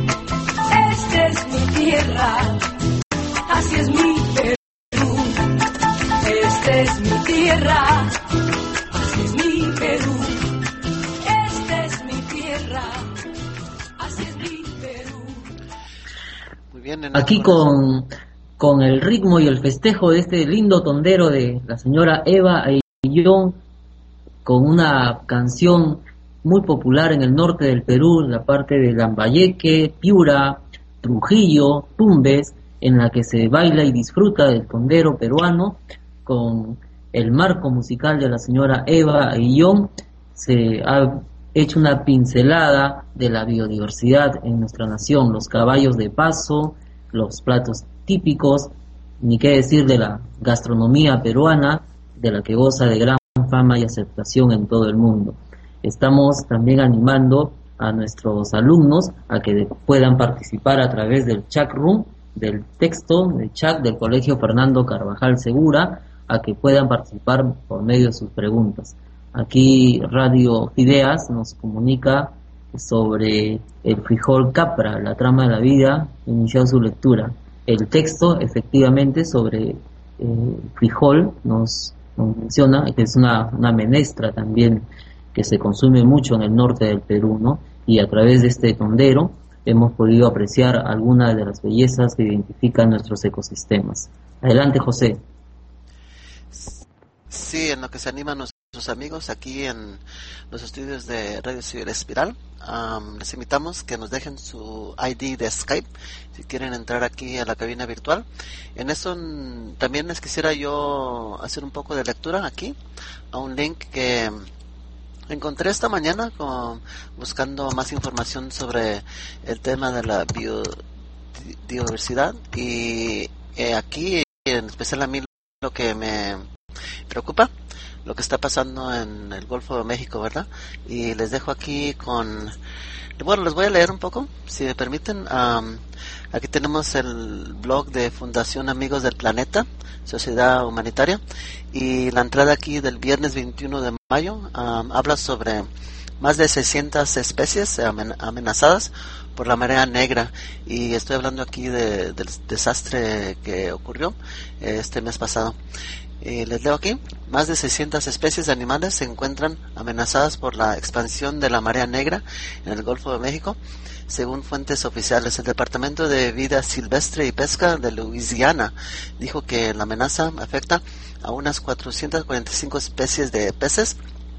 Esta es mi tierra, así es mi Perú. Esta es mi tierra. Perú, esta es mi tierra, así es mi Perú. Muy bien, aquí con el ritmo y el festejo de este lindo tondero de la señora Eva Ayllón, con una canción muy popular en el norte del Perú, en la parte de Lambayeque, Piura, Trujillo, Tumbes, en la que se baila y disfruta del tondero peruano, con el marco musical de la señora Eva Ayllón. Se ha hecho una pincelada de la biodiversidad en nuestra nación, los caballos de paso, los platos típicos, ni qué decir de la gastronomía peruana, de la que goza de gran fama y aceptación en todo el mundo. Estamos también animando a nuestros alumnos a que puedan participar a través del chat room, del texto de chat del Colegio Fernando Carvajal Segura, a que puedan participar por medio de sus preguntas. Aquí Radio Ideas nos comunica sobre el frijol capra, la trama de la vida, iniciado su lectura. El texto, efectivamente, sobre frijol nos menciona que es una menestra también que se consume mucho en el norte del Perú, ¿no? Y a través de este tondero hemos podido apreciar algunas de las bellezas que identifican nuestros ecosistemas. Adelante, José. Sí, en lo que se animan nuestros amigos aquí en los estudios de Radio Civil Espiral, les invitamos que nos dejen su ID de Skype si quieren entrar aquí a la cabina virtual. En eso también les quisiera yo hacer un poco de lectura aquí a un link que encontré esta mañana buscando más información sobre el tema de la biodiversidad y aquí en especial a mí lo que me preocupa lo que está pasando en el Golfo de México, ¿verdad? Y les dejo aquí les voy a leer un poco, si me permiten. Aquí tenemos el blog de Fundación Amigos del Planeta, Sociedad Humanitaria, y la entrada aquí del viernes 21 de mayo habla sobre más de 600 especies amenazadas por la marea negra, y estoy hablando aquí del desastre que ocurrió este mes pasado. Les leo aquí, más de 600 especies de animales se encuentran amenazadas por la expansión de la marea negra en el Golfo de México, según fuentes oficiales. El Departamento de Vida Silvestre y Pesca de Luisiana dijo que la amenaza afecta a unas 445 especies de peces,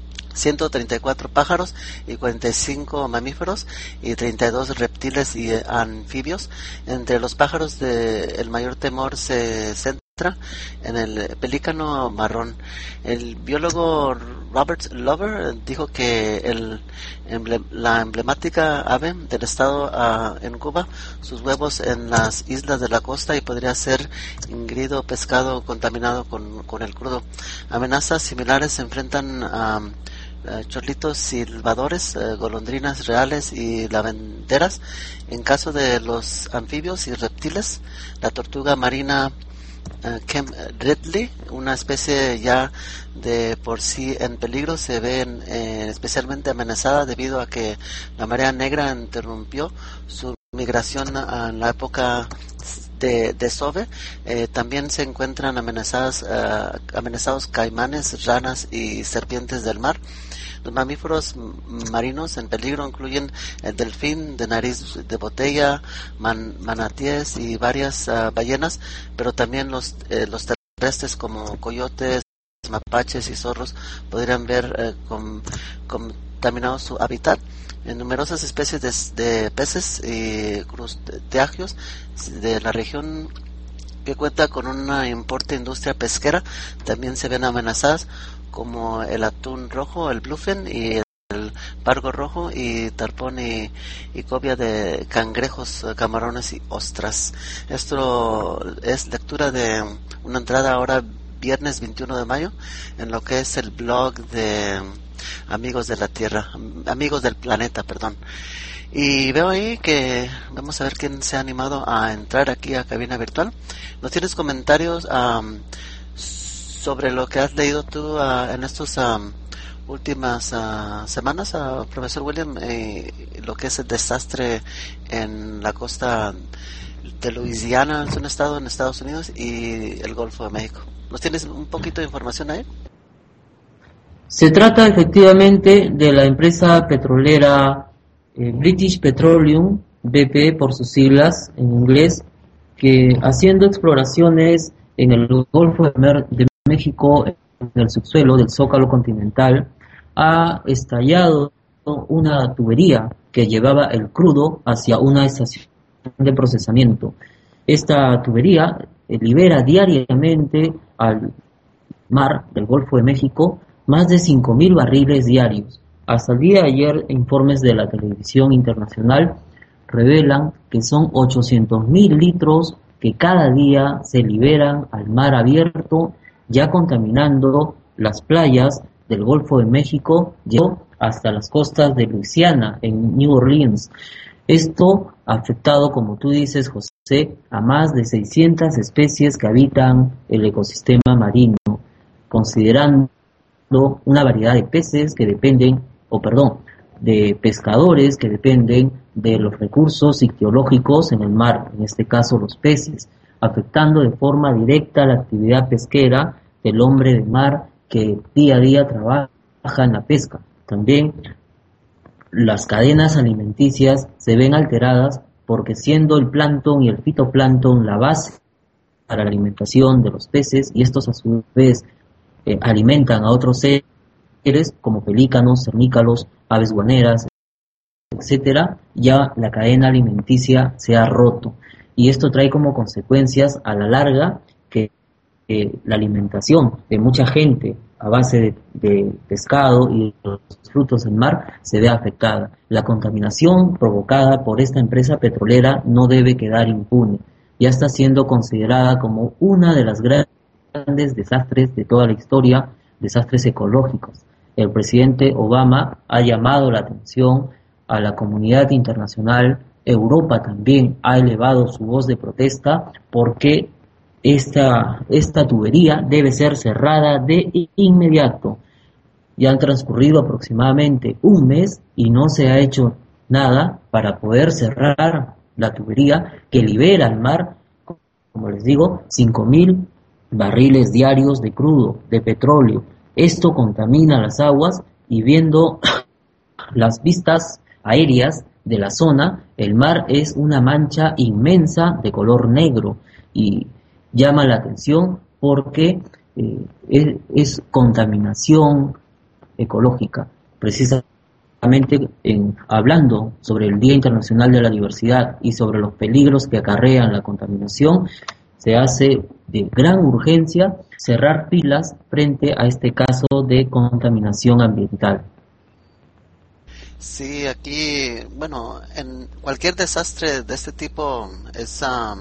134 pájaros y 45 mamíferos y 32 reptiles y anfibios. Entre los pájaros el mayor temor se centra en el pelícano marrón. El biólogo Robert Lover dijo que la emblemática ave del estado en Cuba, sus huevos en las islas de la costa y podría ser ingrido pescado contaminado con el crudo. Amenazas similares se enfrentan a chorlitos silbadores, golondrinas reales y lavanderas. En caso de los anfibios y reptiles, la tortuga marina Kem Ridley, una especie ya de por sí en peligro, se ve especialmente amenazada debido a que la marea negra interrumpió su migración en la época de desove. También se encuentran amenazados caimanes, ranas y serpientes del mar. Los mamíferos marinos en peligro incluyen el delfín de nariz de botella, manatíes y varias ballenas, pero también los terrestres como coyotes, mapaches y zorros podrían ver contaminado su hábitat. En numerosas especies de peces y crustáceos de la región, que cuenta con una importante industria pesquera, también se ven amenazadas, como el atún rojo, el bluefin y el pargo rojo, y tarpón y cobia de cangrejos, camarones y ostras. Esto es lectura de una entrada ahora viernes 21 de mayo en lo que es el blog de Amigos de la Tierra, Amigos del Planeta, perdón. Y veo ahí que vamos a ver quién se ha animado a entrar aquí a cabina virtual. ¿No tienes comentarios sobre lo que has leído tú en estas últimas semanas, profesor William, lo que es el desastre en la costa de Luisiana, es un estado en Estados Unidos, y el Golfo de México? ¿Nos tienes un poquito de información ahí? Se trata efectivamente de la empresa petrolera British Petroleum, BP por sus siglas en inglés, que haciendo exploraciones en el Golfo de México, en el subsuelo del Zócalo continental, ha estallado una tubería que llevaba el crudo hacia una estación de procesamiento. Esta tubería libera diariamente al mar del Golfo de México más de 5.000 barriles diarios. Hasta el día de ayer, informes de la televisión internacional revelan que son 800.000 litros que cada día se liberan al mar abierto, ya contaminando las playas del Golfo de México, llegó hasta las costas de Luisiana, en New Orleans. Esto ha afectado, como tú dices, José, a más de 600 especies que habitan el ecosistema marino, considerando una variedad de peces que dependen, de pescadores que dependen de los recursos ictiológicos en el mar, en este caso los peces, afectando de forma directa la actividad pesquera del hombre de mar que día a día trabaja en la pesca. También las cadenas alimenticias se ven alteradas porque, siendo el plancton y el fitoplancton la base para la alimentación de los peces, y estos a su vez alimentan a otros seres como pelícanos, cernícalos, aves guaneras, etcétera, ya la cadena alimenticia se ha roto, y esto trae como consecuencias a la larga que la alimentación de mucha gente a base de pescado y los frutos del mar se ve afectada. La contaminación provocada por esta empresa petrolera no debe quedar impune. Ya está siendo considerada como una de las grandes desastres de toda la historia, desastres ecológicos. El presidente Obama ha llamado la atención a la comunidad internacional. Europa también ha elevado su voz de protesta porque esta tubería debe ser cerrada de inmediato. Ya han transcurrido aproximadamente un mes y no se ha hecho nada para poder cerrar la tubería que libera al mar, como les digo, 5.000 barriles diarios de crudo, de petróleo. Esto contamina las aguas, y viendo las vistas aéreas de la zona, el mar es una mancha inmensa de color negro, y llama la atención porque es contaminación ecológica. Precisamente hablando sobre el Día Internacional de la Diversidad y sobre los peligros que acarrean la contaminación, se hace de gran urgencia cerrar filas frente a este caso de contaminación ambiental. Sí, aquí, bueno, en cualquier desastre de este tipo es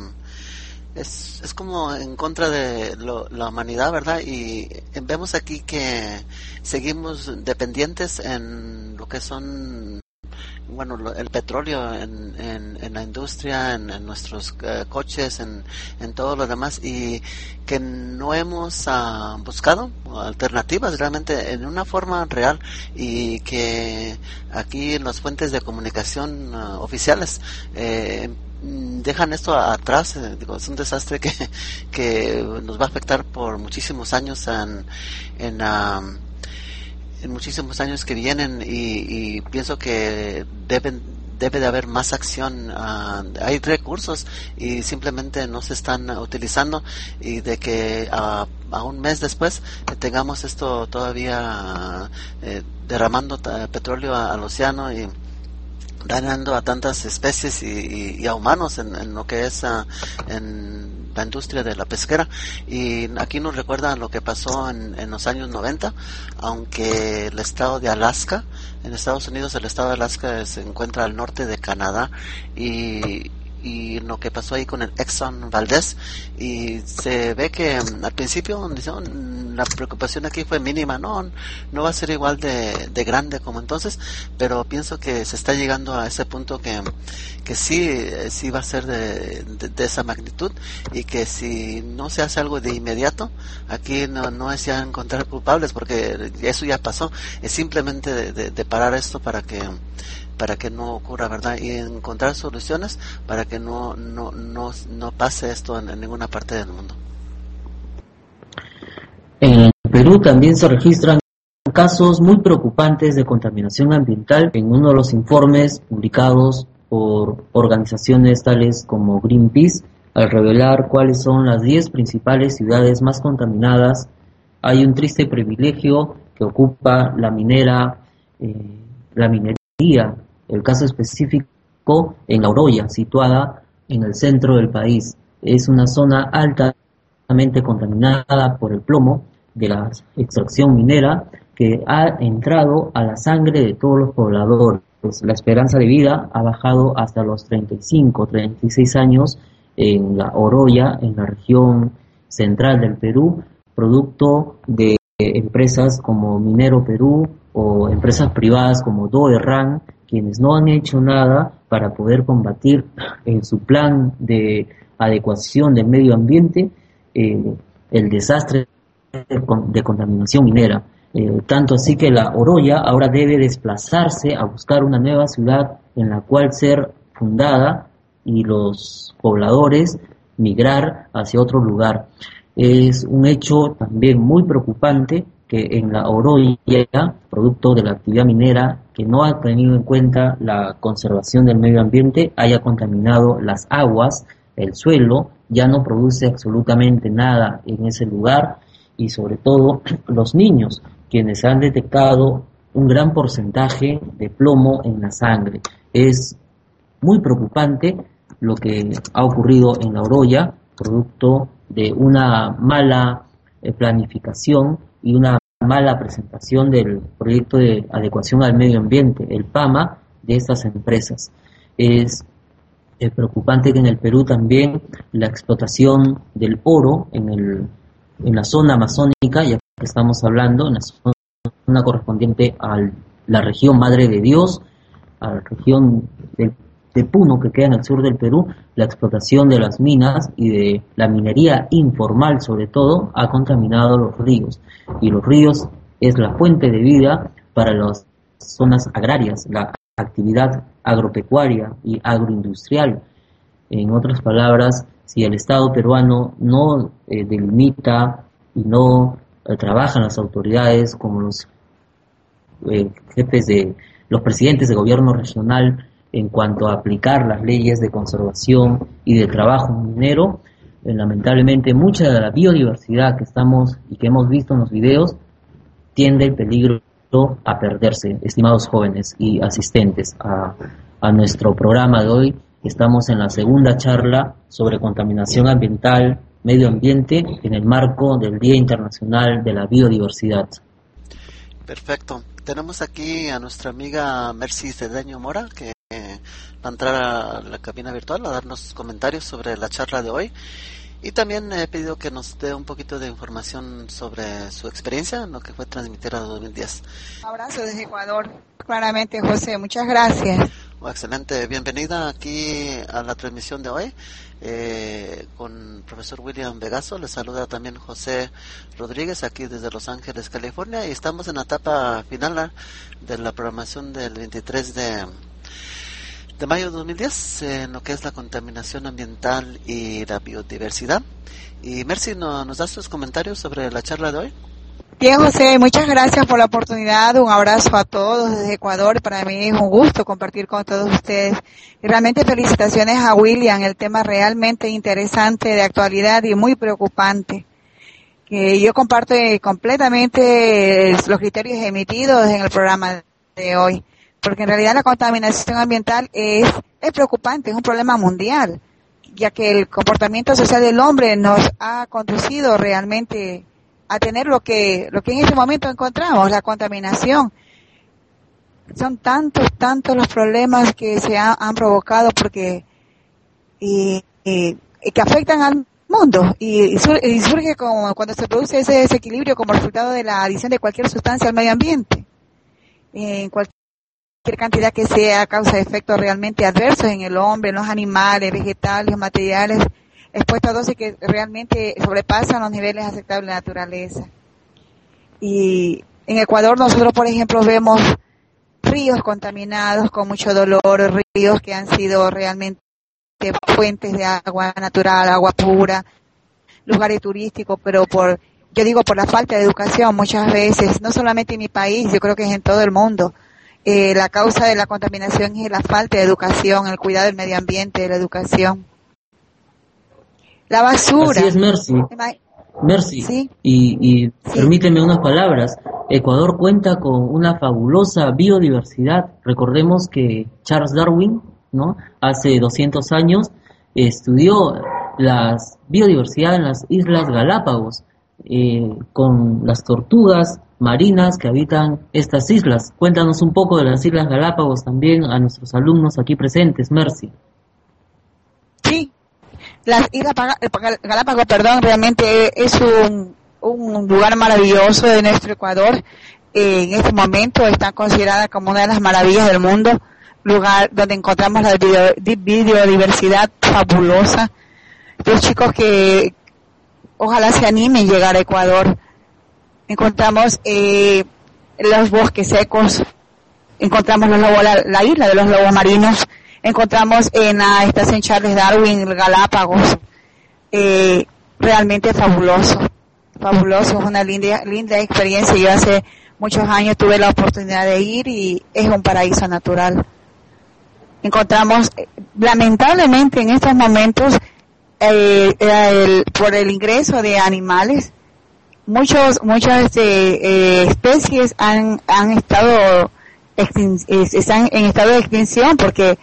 como en contra de la humanidad, ¿verdad? Y vemos aquí que seguimos dependientes en lo que son, bueno, el petróleo en la industria, en nuestros coches, en todo lo demás, y que no hemos buscado alternativas realmente en una forma real, y que aquí en las fuentes de comunicación oficiales dejan esto atrás. Digo, es un desastre que nos va a afectar por muchísimos años en muchísimos años que vienen, y pienso que debe de haber más acción. Hay recursos y simplemente no se están utilizando, y de que a un mes después tengamos esto todavía derramando petróleo al océano y dañando a tantas especies y a humanos en lo que es en la industria de la pesquera. Y aquí nos recuerda lo que pasó en los años 90, aunque el estado de Alaska, en Estados Unidos, el estado de Alaska se encuentra al norte de Canadá, y lo que pasó ahí con el Exxon Valdez, y se ve que al principio la preocupación aquí fue mínima, no va a ser igual de grande como entonces, pero pienso que se está llegando a ese punto que sí va a ser de esa magnitud, y que si no se hace algo de inmediato, aquí no es ya encontrar culpables, porque eso ya pasó, es simplemente de parar esto para que no ocurra, ¿verdad? Y encontrar soluciones para que no pase esto en ninguna parte del mundo. En Perú también se registran casos muy preocupantes de contaminación ambiental. En uno de los informes publicados por organizaciones tales como Greenpeace, al revelar cuáles son las 10 principales ciudades más contaminadas, hay un triste privilegio que ocupa la minería, el caso específico en La Oroya, situada en el centro del país. Es una zona altamente contaminada por el plomo de la extracción minera, que ha entrado a la sangre de todos los pobladores. La esperanza de vida ha bajado hasta los 35, 36 años en La Oroya, en la región central del Perú, producto de empresas como Minero Perú o empresas privadas como Doerran, quienes no han hecho nada para poder combatir en su plan de adecuación del medio ambiente el desastre de contaminación minera. Tanto así que La Oroya ahora debe desplazarse a buscar una nueva ciudad en la cual ser fundada, y los pobladores migrar hacia otro lugar. Es un hecho también muy preocupante que en La Oroya, producto de la actividad minera que no ha tenido en cuenta la conservación del medio ambiente, haya contaminado las aguas, el suelo, ya no produce absolutamente nada en ese lugar, y sobre todo los niños, quienes han detectado un gran porcentaje de plomo en la sangre. Es muy preocupante lo que ha ocurrido en La Oroya, producto de una mala planificación y una mala presentación del proyecto de adecuación al medio ambiente, el PAMA, de estas empresas. Es preocupante que en el Perú también la explotación del oro en la zona amazónica, ya que estamos hablando, en la zona correspondiente a la región Madre de Dios, a la región de Puno, que queda en el sur del Perú, la explotación de las minas y de la minería informal, sobre todo, ha contaminado los ríos. Y los ríos es la fuente de vida para las zonas agrarias, la actividad agropecuaria y agroindustrial. En otras palabras, si el Estado peruano no delimita y no trabajan las autoridades como los los presidentes de gobierno regional en cuanto a aplicar las leyes de conservación y de trabajo minero, lamentablemente mucha de la biodiversidad que estamos y que hemos visto en los videos tiende el peligro a perderse. Estimados jóvenes y asistentes a nuestro programa de hoy, estamos en la segunda charla sobre contaminación ambiental, medio ambiente, en el marco del Día Internacional de la Biodiversidad. Perfecto. Tenemos aquí a nuestra amiga Mercy Cedeño Mora, que va a entrar a la cabina virtual a darnos comentarios sobre la charla de hoy. Y también he pedido que nos dé un poquito de información sobre su experiencia en lo que fue transmitir a 2010. Un abrazo desde Ecuador, claramente, José. Muchas gracias. Excelente. Bienvenida aquí a la transmisión de hoy con el profesor William Vegaso. Le saluda también José Rodríguez aquí desde Los Ángeles, California. Y estamos en la etapa final de la programación del 23 de mayo de 2010 en lo que es la contaminación ambiental y la biodiversidad. Y Mercy, ¿nos das tus comentarios sobre la charla de hoy? Bien, José, muchas gracias por la oportunidad. Un abrazo a todos desde Ecuador. Para mí es un gusto compartir con todos ustedes. Y realmente felicitaciones a William, el tema realmente interesante, de actualidad y muy preocupante. Que yo comparto completamente los criterios emitidos en el programa de hoy. Porque en realidad la contaminación ambiental es preocupante, es un problema mundial, ya que el comportamiento social del hombre nos ha conducido realmente a tener lo que en este momento encontramos, la contaminación. Son tantos los problemas que se han provocado porque y que afectan al mundo y surge como cuando se produce ese desequilibrio como resultado de la adición de cualquier sustancia al medio ambiente, en cualquier cantidad que sea, causa efectos realmente adversos en el hombre, en los animales, vegetales, materiales expuestos a dosis que realmente sobrepasan los niveles aceptables de la naturaleza. Y en Ecuador nosotros, por ejemplo, vemos ríos contaminados con mucho dolor, ríos que han sido realmente fuentes de agua natural, agua pura, lugares turísticos, pero por la falta de educación muchas veces, no solamente en mi país, yo creo que es en todo el mundo. La causa de la contaminación es la falta de educación, el cuidado del medio ambiente, la educación. La basura. Así es, Mercy. ¿Sí? Y Sí. permíteme unas palabras. Ecuador cuenta con una fabulosa biodiversidad. Recordemos que Charles Darwin, ¿no?, hace 200 años estudió la biodiversidad en las Islas Galápagos, con las tortugas marinas que habitan estas islas. Cuéntanos un poco de las Islas Galápagos también a nuestros alumnos aquí presentes, Mercy. Sí, las Islas Galápagos, realmente es un lugar maravilloso de nuestro Ecuador. En este momento está considerada como una de las maravillas del mundo, lugar donde encontramos la biodiversidad fabulosa. Los chicos que ojalá se animen a llegar a Ecuador. Encontramos los bosques secos, encontramos los lobos, la isla de los lobos marinos, encontramos en la estación Charles Darwin, el Galápagos, realmente fabuloso, es una linda experiencia. Yo hace muchos años tuve la oportunidad de ir y es un paraíso natural. Encontramos, lamentablemente en estos momentos, por el ingreso de animales, muchas especies están en estado de extinción porque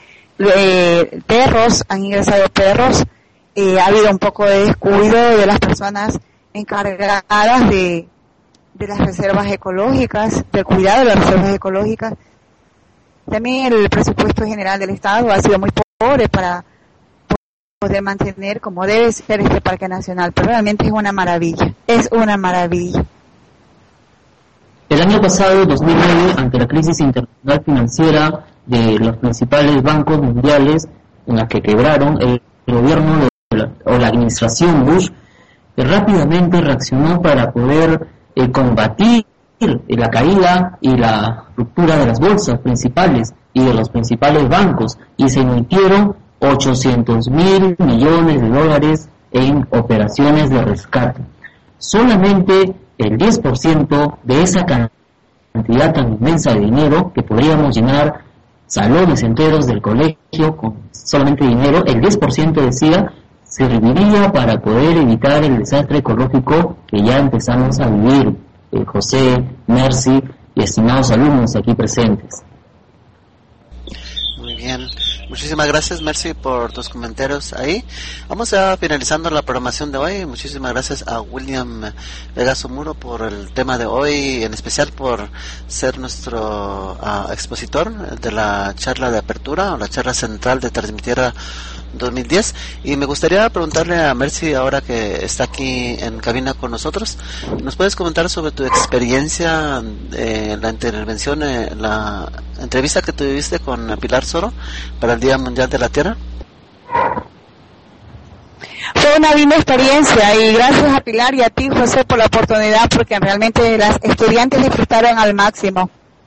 han ingresado perros, ha habido un poco de descuido de las personas encargadas de las reservas ecológicas, del cuidado de las reservas ecológicas. También el presupuesto general del Estado ha sido muy pobre para poder mantener como debe ser este parque nacional, pero realmente es una maravilla. El año pasado, 2009, ante la crisis internacional financiera de los principales bancos mundiales en las que quebraron, el gobierno o la administración Bush rápidamente reaccionó para poder combatir la caída y la ruptura de las bolsas principales y de los principales bancos, y se emitieron 800.000 millones de dólares en operaciones de rescate. Solamente el 10% de esa cantidad tan inmensa de dinero, que podríamos llenar salones enteros del colegio con solamente dinero, el 10% decía, serviría para poder evitar el desastre ecológico que ya empezamos a vivir. José, Mercy y estimados alumnos aquí presentes. Muy bien, muchísimas gracias, Mercy, por tus comentarios ahí. Vamos a finalizando la programación de hoy. Muchísimas gracias a William Vega Somuro por el tema de hoy, en especial por ser nuestro expositor de la charla de apertura o la charla central de Transmitierra 2010. Y me gustaría preguntarle a Mercy, ahora que está aquí en cabina con nosotros, ¿nos puedes comentar sobre tu experiencia en la intervención, la entrevista que tuviste con Pilar Soro para el Día Mundial de la Tierra? Fue una linda experiencia y gracias a Pilar y a ti, José, por la oportunidad, porque realmente las estudiantes disfrutaron al máximo.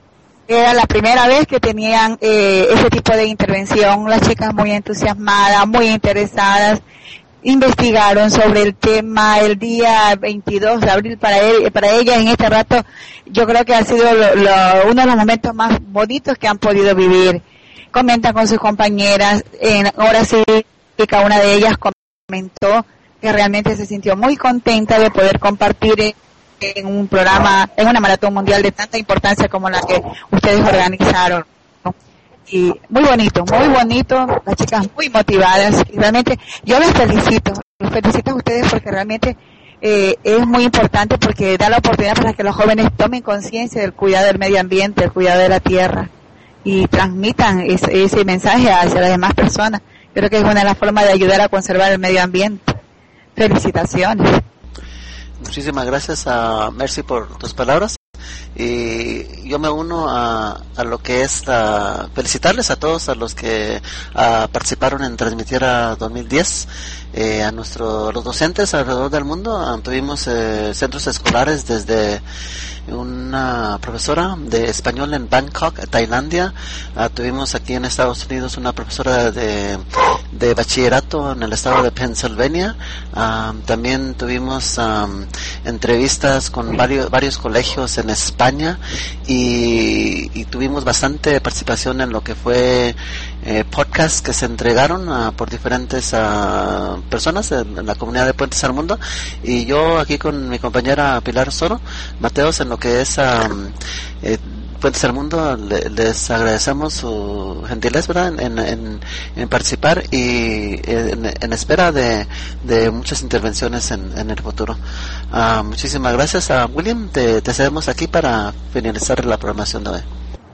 Era la primera vez que tenían ese tipo de intervención, las chicas muy entusiasmadas, muy interesadas, investigaron sobre el tema el día 22 de abril para ellas en este rato. Yo creo que ha sido uno de los momentos más bonitos que han podido vivir. Comentan con sus compañeras, ahora sí, cada una de ellas comentó que realmente se sintió muy contenta de poder compartir en un programa, en una maratón mundial de tanta importancia como la que ustedes organizaron. Y muy bonito, las chicas muy motivadas, y realmente yo los felicito a ustedes porque realmente es muy importante, porque da la oportunidad para que los jóvenes tomen conciencia del cuidado del medio ambiente, del cuidado de la tierra, y transmitan ese mensaje hacia las demás personas. Creo que es una de las formas de ayudar a conservar el medio ambiente. Felicitaciones. Muchísimas gracias a Mercy por tus palabras, y yo me uno a lo que es felicitarles a todos a los que participaron en transmitir a 2010, a los docentes alrededor del mundo. Tuvimos centros escolares, desde una profesora de español en Bangkok, Tailandia. Tuvimos aquí en Estados Unidos una profesora de bachillerato en el estado de Pennsylvania. También tuvimos entrevistas con varios colegios en España, y tuvimos bastante participación en lo que fue podcasts que se entregaron por diferentes personas en la comunidad de Puentes al Mundo. Y yo aquí con mi compañera Pilar Soro Mateos, en lo que es Puentes al Mundo, les agradecemos su gentileza, ¿verdad?, en participar, y en espera de muchas intervenciones en el futuro. Muchísimas gracias. William, te cedemos aquí para finalizar la programación de hoy.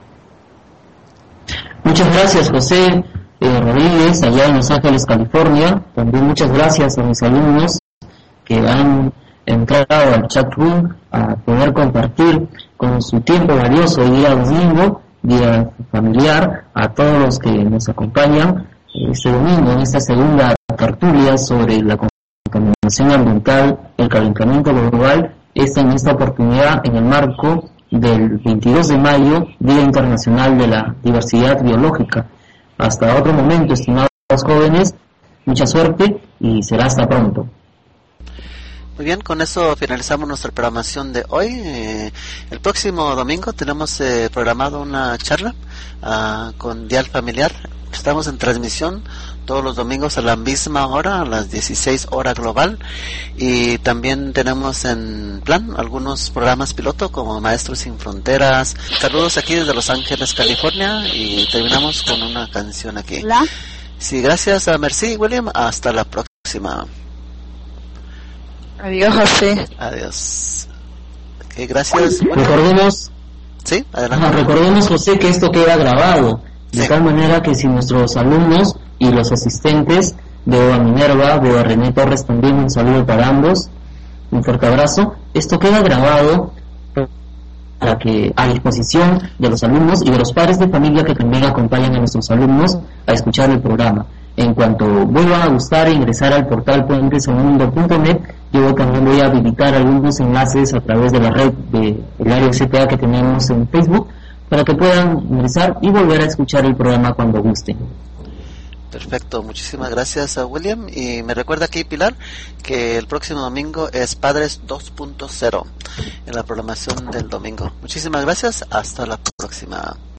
Muchas gracias, José Rodríguez, allá en Los Ángeles, California. También muchas gracias a mis alumnos que han entrado al chat room a poder compartir con su tiempo valioso día domingo, día familiar, a todos los que nos acompañan este domingo en esta segunda tertulia sobre la contaminación ambiental, el calentamiento global, en esta oportunidad en el marco del 22 de mayo, Día Internacional de la Diversidad Biológica. Hasta otro momento, estimados jóvenes, mucha suerte y será hasta pronto. Muy bien, con eso finalizamos nuestra programación de hoy. El próximo domingo tenemos programado una charla con Dial Familiar. Estamos en transmisión todos los domingos a la misma hora, a las 16 horas global, y también tenemos en plan algunos programas piloto como Maestros Sin Fronteras. Saludos aquí desde Los Ángeles, California, y terminamos con una canción aquí. Hola. Sí, gracias a Mercy y William. Hasta la próxima. Adiós, José. Adiós. Okay, gracias. Recordemos, sí, adelante. Recordemos, José, que esto queda grabado, de sí, tal manera que si nuestros alumnos y los asistentes, veo a Minerva, veo a René Torres también, un saludo para ambos, un fuerte abrazo. Esto queda grabado para que a disposición de los alumnos y de los padres de familia que también acompañan a nuestros alumnos a escuchar el programa. En cuanto vuelvan a gustar e ingresar al portal puentesalmundo.net, yo también voy a habilitar algunos enlaces a través de la red de el área CTA que tenemos en Facebook, para que puedan ingresar y volver a escuchar el programa cuando gusten. Perfecto, muchísimas gracias a William. Y me recuerda aquí Pilar que el próximo domingo es Padres 2.0 en la programación del domingo. Muchísimas gracias, hasta la próxima.